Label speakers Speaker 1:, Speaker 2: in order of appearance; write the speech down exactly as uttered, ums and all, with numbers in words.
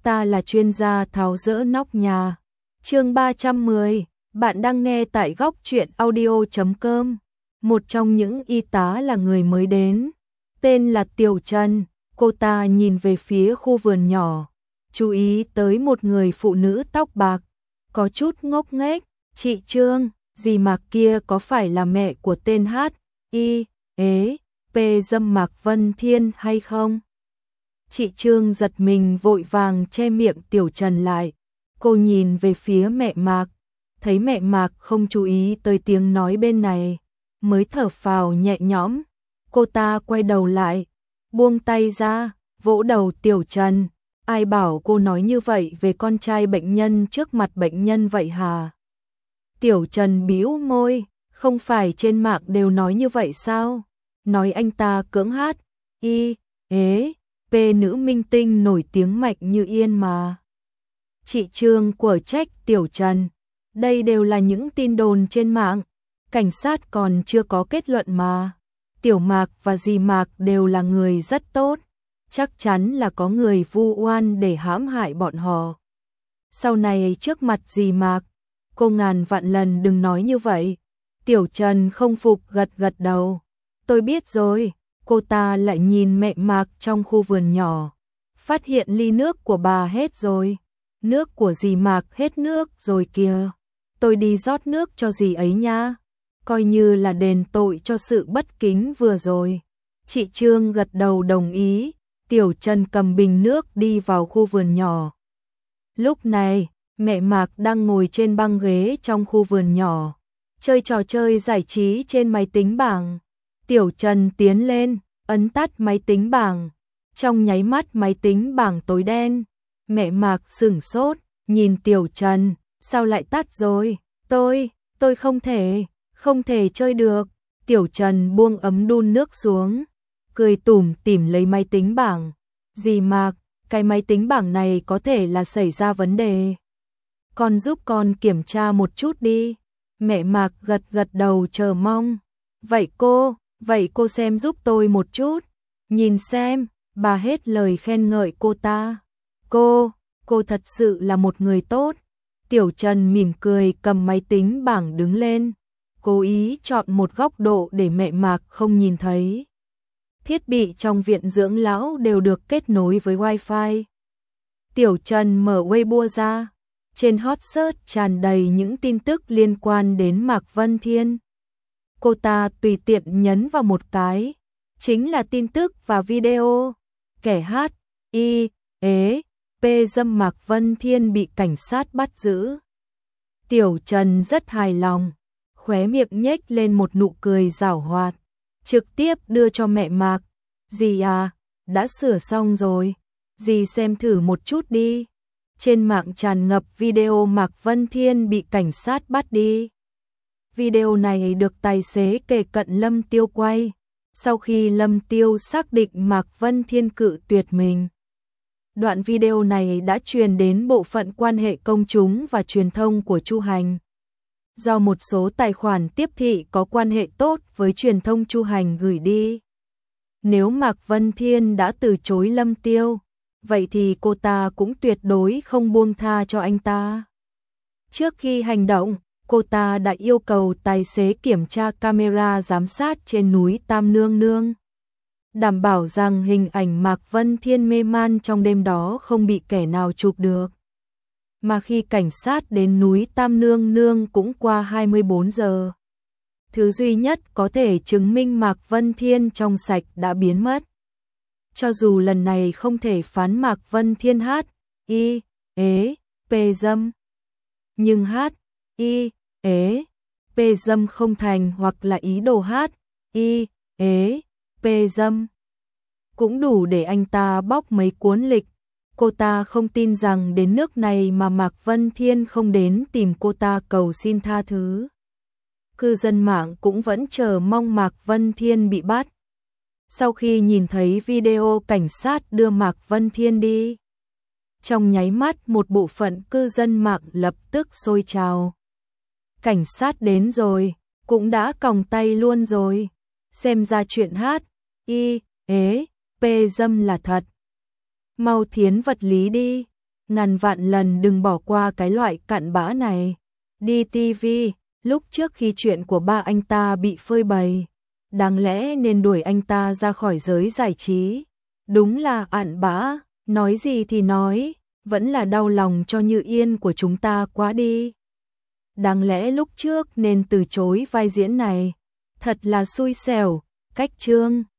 Speaker 1: ta là chuyên gia tháo dỡ nóc nhà. Chương ba trăm mười, bạn đang nghe tại góc truyện audio chấm com. Một trong những y tá là người mới đến, tên là Tiểu Trần. Cô ta nhìn về phía khu vườn nhỏ, chú ý tới một người phụ nữ tóc bạc, có chút ngốc nghếch. Chị Trương, dì Mạc kia có phải là mẹ của tên H I ế P dâm Mạc Vân Thiên hay không? Chị Trương giật mình vội vàng che miệng Tiểu Trần lại. Cô nhìn về phía mẹ Mạc, thấy mẹ Mạc không chú ý tới tiếng nói bên này, mới thở phào nhẹ nhõm. Cô ta quay đầu lại, buông tay ra, vỗ đầu Tiểu Trần. Ai bảo cô nói như vậy về con trai bệnh nhân trước mặt bệnh nhân vậy hả? Tiểu Trần bĩu môi, không phải trên mạng đều nói như vậy sao? Nói anh ta cưỡng hát, y, ế, p nữ minh tinh nổi tiếng Mạch Như Yên mà. Chị Trương của trách Tiểu Trần, đây đều là những tin đồn trên mạng, cảnh sát còn chưa có kết luận mà. Tiểu Mạc và dì Mạc đều là người rất tốt, chắc chắn là có người vu oan để hãm hại bọn họ. Sau này trước mặt dì Mạc, cô ngàn vạn lần đừng nói như vậy. Tiểu Trần không phục gật gật đầu. Tôi biết rồi. Cô ta lại nhìn mẹ Mạc trong khu vườn nhỏ, phát hiện ly nước của bà hết rồi. Nước của dì Mạc hết nước rồi kìa. Tôi đi rót nước cho dì ấy nha, coi như là đền tội cho sự bất kính vừa rồi. Chị Trương gật đầu đồng ý. Tiểu Trần cầm bình nước đi vào khu vườn nhỏ. Lúc này, mẹ Mạc đang ngồi trên băng ghế trong khu vườn nhỏ, chơi trò chơi giải trí trên máy tính bảng. Tiểu Trần tiến lên, ấn tắt máy tính bảng. Trong nháy mắt máy tính bảng tối đen. Mẹ Mạc sửng sốt, nhìn Tiểu Trần, sao lại tắt rồi? Tôi, tôi không thể, không thể chơi được. Tiểu Trần buông ấm đun nước xuống, cười tủm tỉm lấy máy tính bảng. Dì Mạc, cái máy tính bảng này có thể là xảy ra vấn đề. Con giúp con kiểm tra một chút đi. Mẹ Mạc gật gật đầu chờ mong. Vậy cô, vậy cô xem giúp tôi một chút. Nhìn xem, bà hết lời khen ngợi cô ta. Cô, cô thật sự là một người tốt. Tiểu Trần mỉm cười cầm máy tính bảng đứng lên, cố ý chọn một góc độ để mẹ Mạc không nhìn thấy. Thiết bị trong viện dưỡng lão đều được kết nối với Wi-Fi. Tiểu Trần mở Weibo ra. Trên hot search tràn đầy những tin tức liên quan đến Mạc Vân Thiên. Cô ta tùy tiện nhấn vào một cái, chính là tin tức và video. Kẻ hát, y, ế, p dâm Mạc Vân Thiên bị cảnh sát bắt giữ. Tiểu Trần rất hài lòng, khóe miệng nhếch lên một nụ cười giảo hoạt, trực tiếp đưa cho mẹ Mạc. Dì à, đã sửa xong rồi, dì xem thử một chút đi. Trên mạng tràn ngập video Mạc Vân Thiên bị cảnh sát bắt đi. Video này được tài xế kề cận Lâm Tiêu quay, sau khi Lâm Tiêu xác định Mạc Vân Thiên cự tuyệt mình. Đoạn video này đã truyền đến bộ phận quan hệ công chúng và truyền thông của Chu Hành. Do một số tài khoản tiếp thị có quan hệ tốt với truyền thông Chu Hành gửi đi. Nếu Mạc Vân Thiên đã từ chối Lâm Tiêu, vậy thì cô ta cũng tuyệt đối không buông tha cho anh ta. Trước khi hành động, cô ta đã yêu cầu tài xế kiểm tra camera giám sát trên núi Tam Nương Nương, đảm bảo rằng hình ảnh Mạc Vân Thiên mê man trong đêm đó không bị kẻ nào chụp được. Mà khi cảnh sát đến núi Tam Nương Nương cũng qua hai mươi bốn giờ. Thứ duy nhất có thể chứng minh Mạc Vân Thiên trong sạch đã biến mất. Cho dù lần này không thể phán Mạc Vân Thiên hát, y, ế, p dâm, nhưng hát, y, ế, p dâm không thành hoặc là ý đồ hát, y, ế, p dâm, cũng đủ để anh ta bóc mấy cuốn lịch. Cô ta không tin rằng đến nước này mà Mạc Vân Thiên không đến tìm cô ta cầu xin tha thứ. Cư dân mạng cũng vẫn chờ mong Mạc Vân Thiên bị bắt. Sau khi nhìn thấy video cảnh sát đưa Mạc Vân Thiên đi, trong nháy mắt một bộ phận cư dân mạng lập tức sôi trào. Cảnh sát đến rồi, cũng đã còng tay luôn rồi. Xem ra chuyện hát, y, ế, p dâm là thật. Mau thiến vật lý đi. ngàn vạn lần đừng bỏ qua cái loại cặn bã này. Đi ti vi, lúc trước khi chuyện của ba anh ta bị phơi bày, đáng lẽ nên đuổi anh ta ra khỏi giới giải trí. Đúng là ạn bã, nói gì thì nói, vẫn là đau lòng cho Như Yên của chúng ta quá đi. Đáng lẽ lúc trước nên từ chối vai diễn này, thật là xui xẻo. Cách chương